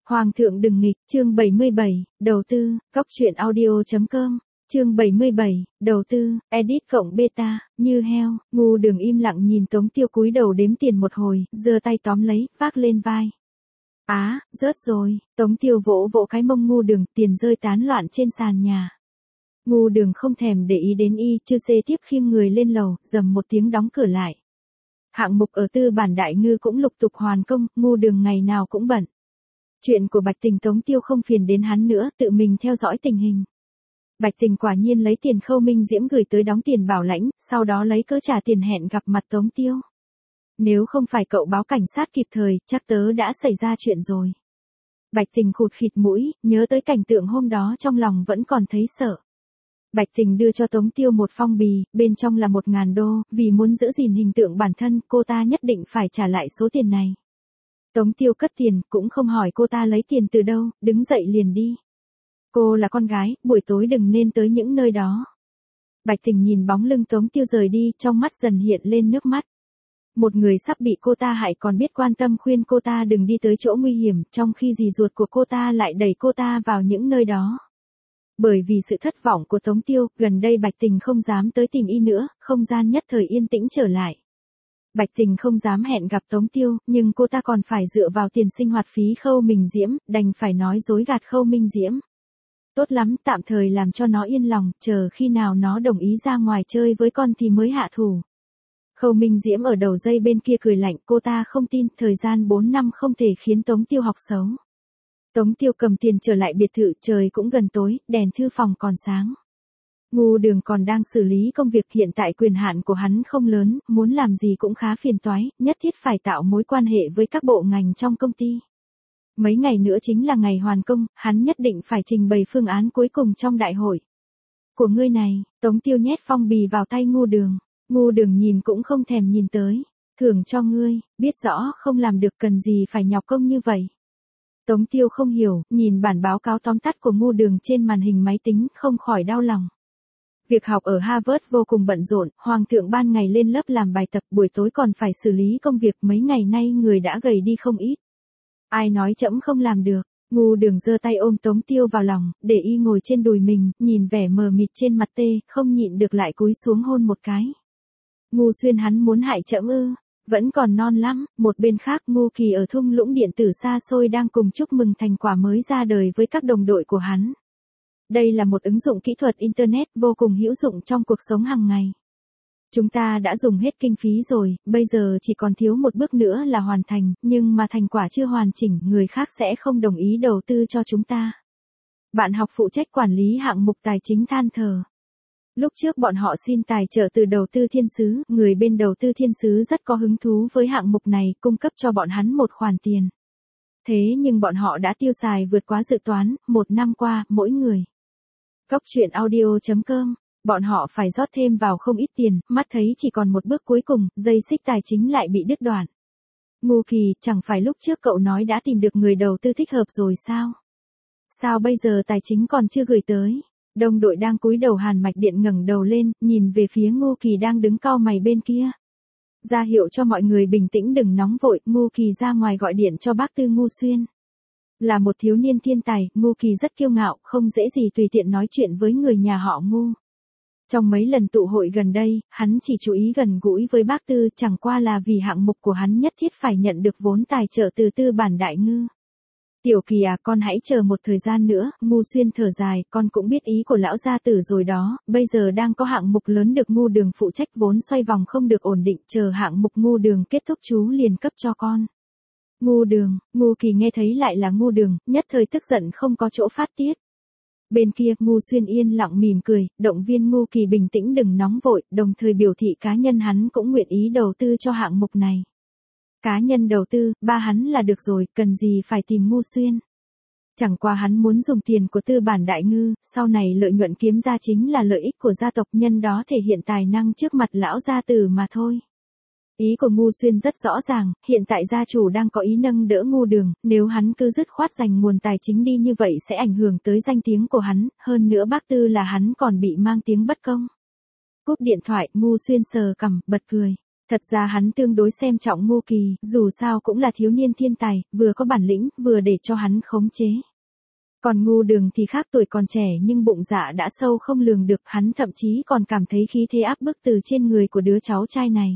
Hoàng thượng đừng nghịch, chương 77, đầu tư, góc truyện audio.com, chương 77, đầu tư, edit cộng beta, như heo, Ngu Đường im lặng nhìn Tống Tiêu cúi đầu đếm tiền một hồi, giơ tay tóm lấy, vác lên vai. Á, rớt rồi, Tống Tiêu vỗ vỗ cái mông Ngu Đường, tiền rơi tán loạn trên sàn nhà. Ngu Đường không thèm để ý đến y, chưa xê tiếp khiêng người lên lầu, rầm một tiếng đóng cửa lại. Hạng mục ở tư bản Đại Ngư cũng lục tục hoàn công, Ngu Đường ngày nào cũng bận. Chuyện của Bạch Tình Tống Tiêu không phiền đến hắn nữa, tự mình theo dõi tình hình. Bạch Tình quả nhiên lấy tiền Khâu Minh Diễm gửi tới đóng tiền bảo lãnh, sau đó lấy cớ trả tiền hẹn gặp mặt Tống Tiêu. Nếu không phải cậu báo cảnh sát kịp thời, chắc tớ đã xảy ra chuyện rồi. Bạch Tình khụt khịt mũi, nhớ tới cảnh tượng hôm đó trong lòng vẫn còn thấy sợ. Bạch Tình đưa cho Tống Tiêu một phong bì, bên trong là 1.000 đô, vì muốn giữ gìn hình tượng bản thân, cô ta nhất định phải trả lại số tiền này. Tống Tiêu cất tiền, cũng không hỏi cô ta lấy tiền từ đâu, đứng dậy liền đi. Cô là con gái, buổi tối đừng nên tới những nơi đó. Bạch Tình nhìn bóng lưng Tống Tiêu rời đi, trong mắt dần hiện lên nước mắt. Một người sắp bị cô ta hại còn biết quan tâm khuyên cô ta đừng đi tới chỗ nguy hiểm, trong khi dì ruột của cô ta lại đẩy cô ta vào những nơi đó. Bởi vì sự thất vọng của Tống Tiêu, gần đây Bạch Tình không dám tới tìm y nữa, không gian nhất thời yên tĩnh trở lại. Bạch Tình không dám hẹn gặp Tống Tiêu, nhưng cô ta còn phải dựa vào tiền sinh hoạt phí Khâu Minh Diễm, đành phải nói dối gạt Khâu Minh Diễm. Tốt lắm, tạm thời làm cho nó yên lòng, chờ khi nào nó đồng ý ra ngoài chơi với con thì mới hạ thủ. Khâu Minh Diễm ở đầu dây bên kia cười lạnh, cô ta không tin, thời gian 4 năm không thể khiến Tống Tiêu học xấu. Tống Tiêu cầm tiền trở lại biệt thự, trời cũng gần tối, đèn thư phòng còn sáng. Ngu Đường còn đang xử lý công việc, hiện tại quyền hạn của hắn không lớn, muốn làm gì cũng khá phiền toái, nhất thiết phải tạo mối quan hệ với các bộ ngành trong công ty. Mấy ngày nữa chính là ngày hoàn công, hắn nhất định phải trình bày phương án cuối cùng trong đại hội. Của ngươi này, Tống Tiêu nhét phong bì vào tay Ngu Đường. Ngu Đường nhìn cũng không thèm nhìn tới. Thưởng cho ngươi, biết rõ không làm được cần gì phải nhọc công như vậy. Tống Tiêu không hiểu, nhìn bản báo cáo tóm tắt của Ngu Đường trên màn hình máy tính, không khỏi đau lòng. Việc học ở Harvard vô cùng bận rộn, Hoàng thượng ban ngày lên lớp làm bài tập, buổi tối còn phải xử lý công việc, mấy ngày nay người đã gầy đi không ít. Ai nói trẫm không làm được. Ngu Đường giơ tay ôm Tống Tiêu vào lòng, để y ngồi trên đùi mình, nhìn vẻ mờ mịt trên mặt tê, không nhịn được lại cúi xuống hôn một cái. Ngu Xuyên hắn muốn hại trẫm ư? Vẫn còn non lắm. Một bên khác, Ngu Kỳ ở thung lũng điện tử xa xôi đang cùng chúc mừng thành quả mới ra đời với các đồng đội của hắn. Đây là một ứng dụng kỹ thuật Internet vô cùng hữu dụng trong cuộc sống hàng ngày. Chúng ta đã dùng hết kinh phí rồi, bây giờ chỉ còn thiếu một bước nữa là hoàn thành, nhưng mà thành quả chưa hoàn chỉnh, người khác sẽ không đồng ý đầu tư cho chúng ta. Bạn học phụ trách quản lý hạng mục tài chính than thở. Lúc trước bọn họ xin tài trợ từ đầu tư thiên sứ, người bên đầu tư thiên sứ rất có hứng thú với hạng mục này, cung cấp cho bọn hắn một khoản tiền. Thế nhưng bọn họ đã tiêu xài vượt quá dự toán, 1 năm qua, mỗi người. Góc truyện audio.com, bọn họ phải rót thêm vào không ít tiền, mắt thấy chỉ còn một bước cuối cùng, dây xích tài chính lại bị đứt đoạn. Ngu Kỳ, chẳng phải lúc trước cậu nói đã tìm được người đầu tư thích hợp rồi sao? Sao bây giờ tài chính còn chưa gửi tới? Đồng đội đang cúi đầu Hàn Mạch Điện ngẩng đầu lên, nhìn về phía Ngu Kỳ đang đứng cau mày bên kia. Ra hiệu cho mọi người bình tĩnh đừng nóng vội, Ngu Kỳ ra ngoài gọi điện cho bác Tư Ngu Xuyên. Là một thiếu niên thiên tài, Ngu Kỳ rất kiêu ngạo, không dễ gì tùy tiện nói chuyện với người nhà họ Ngu. Trong mấy lần tụ hội gần đây, hắn chỉ chú ý gần gũi với bác Tư, chẳng qua là vì hạng mục của hắn nhất thiết phải nhận được vốn tài trợ từ tư bản Đại Ngư. Tiểu Kỳ à, con hãy chờ một thời gian nữa. Ngu Xuyên thở dài, con cũng biết ý của lão gia tử rồi đó, bây giờ đang có hạng mục lớn được Ngu Đường phụ trách, vốn xoay vòng không được ổn định, chờ hạng mục Ngu Đường kết thúc chú liền cấp cho con. Ngu Đường, Ngu Kỳ nghe thấy lại là Ngu Đường, nhất thời tức giận không có chỗ phát tiết. Bên kia, Ngu Xuyên yên lặng mỉm cười, động viên Ngu Kỳ bình tĩnh đừng nóng vội, đồng thời biểu thị cá nhân hắn cũng nguyện ý đầu tư cho hạng mục này. Cá nhân đầu tư, ba hắn là được rồi, cần gì phải tìm Ngu Xuyên. Chẳng qua hắn muốn dùng tiền của tư bản Đại Ngư, sau này lợi nhuận kiếm ra chính là lợi ích của gia tộc, nhân đó thể hiện tài năng trước mặt lão gia tử mà thôi. Ý của Ngu Xuyên rất rõ ràng, hiện tại gia chủ đang có ý nâng đỡ Ngu Đường, nếu hắn cứ dứt khoát dành nguồn tài chính đi như vậy sẽ ảnh hưởng tới danh tiếng của hắn, hơn nữa bác Tư là hắn còn bị mang tiếng bất công. Cúp điện thoại, Ngu Xuyên sờ cằm, bật cười. Thật ra hắn tương đối xem trọng Ngô Kỳ, dù sao cũng là thiếu niên thiên tài, vừa có bản lĩnh, vừa để cho hắn khống chế. Còn Ngô Đường thì khác, tuổi còn trẻ nhưng bụng dạ đã sâu không lường được, hắn thậm chí còn cảm thấy khí thế áp bức từ trên người của đứa cháu trai này.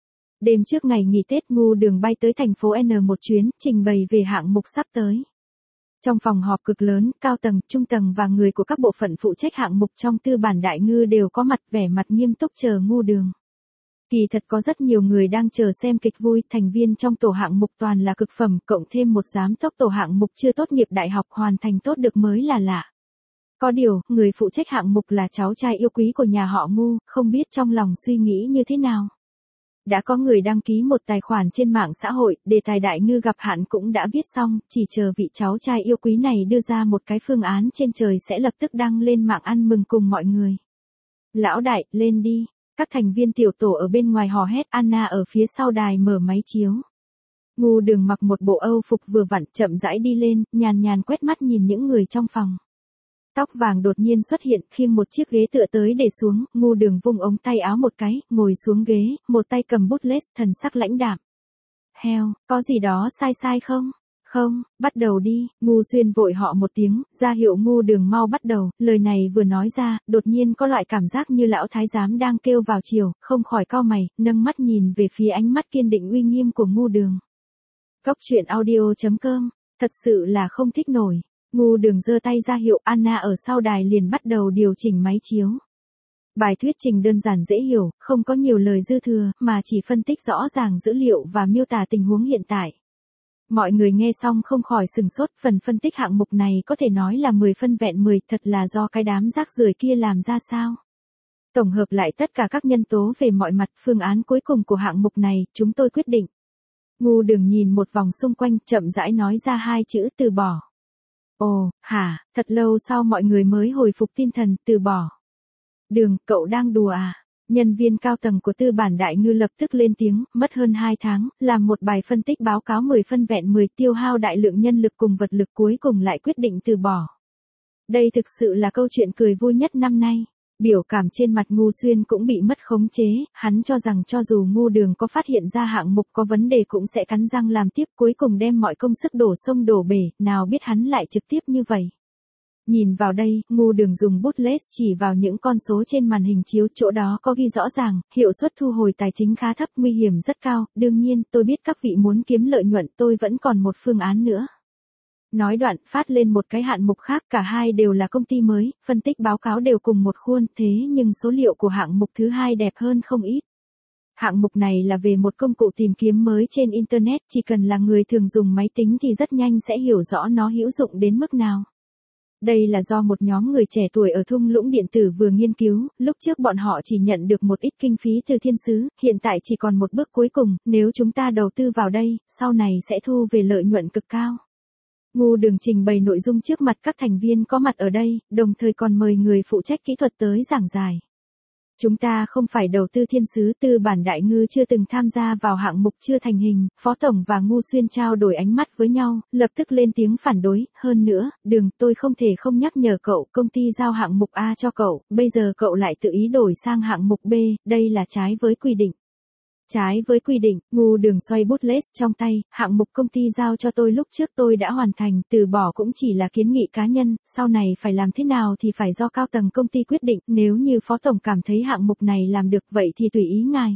Đêm trước ngày nghỉ Tết, Ngô Đường bay tới thành phố N một chuyến, trình bày về hạng mục sắp tới. Trong phòng họp cực lớn, cao tầng, trung tầng và người của các bộ phận phụ trách hạng mục trong tư bản Đại Ngư đều có mặt, vẻ mặt nghiêm túc chờ Ngô Đường. Kỳ thật có rất nhiều người đang chờ xem kịch vui, thành viên trong tổ hạng mục toàn là cực phẩm, cộng thêm một giám đốc tổ hạng mục chưa tốt nghiệp đại học hoàn thành tốt được mới là lạ. Có điều, người phụ trách hạng mục là cháu trai yêu quý của nhà họ Ngô, không biết trong lòng suy nghĩ như thế nào. Đã có người đăng ký một tài khoản trên mạng xã hội, đề tài Đại Ngư gặp hạn cũng đã viết xong, chỉ chờ vị cháu trai yêu quý này đưa ra một cái phương án trên trời sẽ lập tức đăng lên mạng ăn mừng cùng mọi người. Lão đại, lên đi. Các thành viên tiểu tổ ở bên ngoài hò hét, Anna ở phía sau đài mở máy chiếu. Ngô Đường mặc một bộ Âu phục vừa vặn, chậm rãi đi lên, nhàn nhàn quét mắt nhìn những người trong phòng. Tóc vàng đột nhiên xuất hiện, khiêng một chiếc ghế tựa tới để xuống, Ngô Đường vung ống tay áo một cái, ngồi xuống ghế, một tay cầm bút lết, thần sắc lãnh đạm. Heo, có gì đó sai sai không? Không, bắt đầu đi, Ngô Xuyên vội họ một tiếng, ra hiệu Ngô Đường mau bắt đầu, lời này vừa nói ra, đột nhiên có loại cảm giác như lão thái giám đang kêu vào chiều, không khỏi cau mày, nâng mắt nhìn về phía ánh mắt kiên định uy nghiêm của Ngô Đường. Góc truyện audio.com, thật sự là không thích nổi. Ngô Đường giơ tay ra hiệu, Anna ở sau đài liền bắt đầu điều chỉnh máy chiếu. Bài thuyết trình đơn giản dễ hiểu, không có nhiều lời dư thừa, mà chỉ phân tích rõ ràng dữ liệu và miêu tả tình huống hiện tại. Mọi người nghe xong không khỏi sừng sốt, phần phân tích hạng mục này có thể nói là 10 phân vẹn 10, thật là do cái đám rác rưởi kia làm ra sao. Tổng hợp lại tất cả các nhân tố về mọi mặt, phương án cuối cùng của hạng mục này, chúng tôi quyết định. Ngô Đường nhìn một vòng xung quanh, chậm rãi nói ra hai chữ từ bỏ. Ồ, hả, thật lâu sau mọi người mới hồi phục tinh thần, từ bỏ. Đường, cậu đang đùa à? Nhân viên cao tầng của tư bản Đại Ngư lập tức lên tiếng, mất hơn 2 tháng, làm một bài phân tích báo cáo 10 phân vẹn 10, tiêu hao đại lượng nhân lực cùng vật lực, cuối cùng lại quyết định từ bỏ. Đây thực sự là câu chuyện cười vui nhất năm nay. Biểu cảm trên mặt Ngô Xuyên cũng bị mất khống chế, hắn cho rằng cho dù Ngô Đường có phát hiện ra hạng mục có vấn đề cũng sẽ cắn răng làm tiếp, cuối cùng đem mọi công sức đổ sông đổ bể, nào biết hắn lại trực tiếp như vậy. Nhìn vào đây, Ngô Đường dùng bút lết chỉ vào những con số trên màn hình chiếu, chỗ đó có ghi rõ ràng, hiệu suất thu hồi tài chính khá thấp, nguy hiểm rất cao, đương nhiên, tôi biết các vị muốn kiếm lợi nhuận, tôi vẫn còn một phương án nữa. Nói đoạn, phát lên một cái hạng mục khác, cả hai đều là công ty mới, phân tích báo cáo đều cùng một khuôn, thế nhưng số liệu của hạng mục thứ hai đẹp hơn không ít. Hạng mục này là về một công cụ tìm kiếm mới trên Internet, chỉ cần là người thường dùng máy tính thì rất nhanh sẽ hiểu rõ nó hữu dụng đến mức nào. Đây là do một nhóm người trẻ tuổi ở thung lũng điện tử vừa nghiên cứu, lúc trước bọn họ chỉ nhận được một ít kinh phí từ thiên sứ, hiện tại chỉ còn một bước cuối cùng, nếu chúng ta đầu tư vào đây, sau này sẽ thu về lợi nhuận cực cao. Ngô Đường trình bày nội dung trước mặt các thành viên có mặt ở đây, đồng thời còn mời người phụ trách kỹ thuật tới giảng giải. Chúng ta không phải đầu tư thiên sứ, tư bản Đại Ngư chưa từng tham gia vào hạng mục chưa thành hình, Phó Tổng và Ngô Xuyên trao đổi ánh mắt với nhau, lập tức lên tiếng phản đối, hơn nữa, Đường, tôi không thể không nhắc nhở cậu, công ty giao hạng mục A cho cậu, bây giờ cậu lại tự ý đổi sang hạng mục B, đây là trái với quy định. Trái với quy định, Ngô Đường xoay bút lết trong tay, hạng mục công ty giao cho tôi lúc trước tôi đã hoàn thành, từ bỏ cũng chỉ là kiến nghị cá nhân, sau này phải làm thế nào thì phải do cao tầng công ty quyết định, nếu như Phó Tổng cảm thấy hạng mục này làm được vậy thì tùy ý ngài.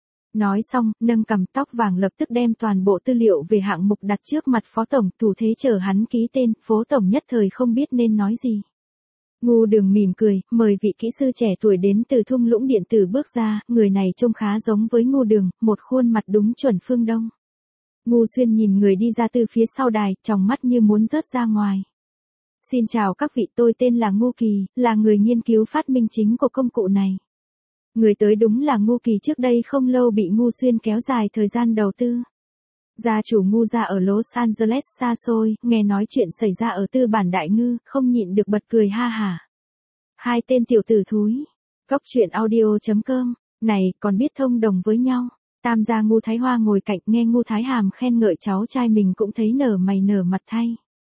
Nói xong, nâng cằm, tóc vàng lập tức đem toàn bộ tư liệu về hạng mục đặt trước mặt Phó Tổng, thủ thế chờ hắn ký tên, Phó Tổng nhất thời không biết nên nói gì. Ngô Đường mỉm cười, mời vị kỹ sư trẻ tuổi đến từ thung lũng điện tử bước ra, người này trông khá giống với Ngô Đường, một khuôn mặt đúng chuẩn phương Đông. Ngô Xuyên nhìn người đi ra từ phía sau đài, tròng mắt như muốn rớt ra ngoài. Xin chào các vị, tôi tên là Ngô Kỳ, là người nghiên cứu phát minh chính của công cụ này. Người tới đúng là Ngô Kỳ, trước đây không lâu bị Ngô Xuyên kéo dài thời gian đầu tư. Gia chủ Ngô gia ở Los Angeles xa xôi, nghe nói chuyện xảy ra ở tư bản Đại Ngư, không nhịn được bật cười ha hả. Hai tên tiểu tử thúi. Góc truyện audio.com, này, còn biết thông đồng với nhau. Tam gia Ngô Thái Hoa ngồi cạnh, nghe Ngô Thái Hàm khen ngợi cháu trai mình cũng thấy nở mày nở mặt thay.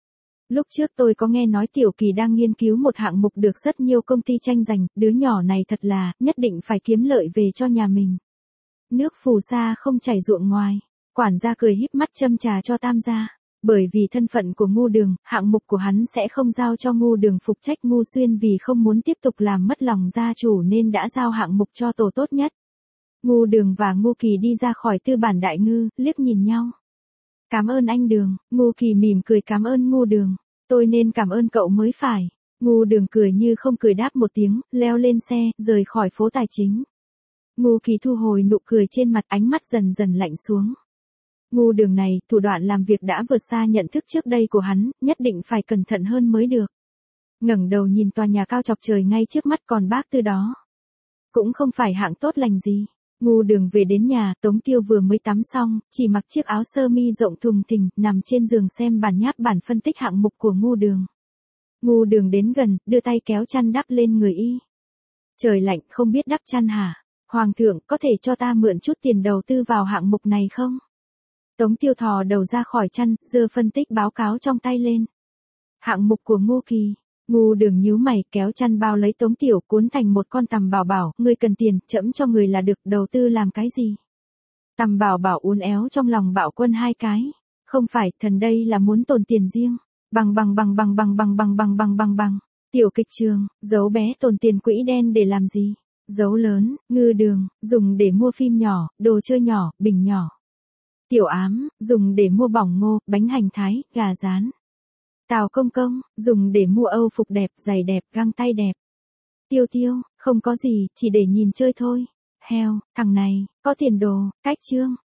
Lúc trước tôi có nghe nói Tiểu Kỳ đang nghiên cứu một hạng mục được rất nhiều công ty tranh giành, đứa nhỏ này thật là, nhất định phải kiếm lợi về cho nhà mình. Nước phù sa không chảy ruộng ngoài. Quản gia cười híp mắt châm trà cho Tam gia. Bởi vì thân phận của Ngu Đường, hạng mục của hắn sẽ không giao cho Ngu Đường phụ trách. Ngu Xuyên vì không muốn tiếp tục làm mất lòng gia chủ nên đã giao hạng mục cho tổ tốt nhất. Ngu Đường và Ngu Kỳ đi ra khỏi tư bản đại ngư, liếc nhìn nhau. Cảm ơn anh Đường. Ngu Kỳ mỉm cười cảm ơn Ngu Đường. Tôi nên cảm ơn cậu mới phải. Ngu Đường cười như không cười đáp một tiếng, leo lên xe, rời khỏi phố tài chính. Ngu Kỳ thu hồi nụ cười trên mặt, ánh mắt dần dần lạnh xuống. Ngu Đường này, thủ đoạn làm việc đã vượt xa nhận thức trước đây của hắn, nhất định phải cẩn thận hơn mới được. Ngẩng đầu nhìn tòa nhà cao chọc trời ngay trước mắt, còn bác Tư đó cũng không phải hạng tốt lành gì. Ngu Đường về đến nhà, Tống Tiêu vừa mới tắm xong, chỉ mặc chiếc áo sơ mi rộng thùng thình, nằm trên giường xem bản nháp bản phân tích hạng mục của Ngu Đường. Ngu Đường đến gần, đưa tay kéo chăn đắp lên người y. Trời lạnh, không biết đắp chăn hả? Hoàng thượng, có thể cho ta mượn chút tiền đầu tư vào hạng mục này không? Tống Tiêu thò đầu ra khỏi chăn, giơ phân tích báo cáo trong tay lên. Hạng mục của Ngu Kỳ. Ngu Đường nhíu mày, kéo chăn bao lấy Tống Tiểu, cuốn thành một con tằm bảo bảo, ngươi cần tiền, trẫm cho người là được, đầu tư làm cái gì? Tằm bảo bảo uốn éo trong lòng Bạo Quân hai cái. Không phải, thần đây là muốn tồn tiền riêng. Bằng. Tiểu kịch trường, giấu bé tồn tiền quỹ đen để làm gì? Giấu lớn, Ngư Đường, dùng để mua phim nhỏ, đồ chơi nhỏ, bình nhỏ. Tiểu Ám, dùng để mua bỏng ngô, bánh hành thái, gà rán. Tào Công Công, dùng để mua âu phục đẹp, giày đẹp, găng tay đẹp. Tiêu Tiêu, không có gì, chỉ để nhìn chơi thôi. Heo, thằng này, có tiền đồ, cách trương.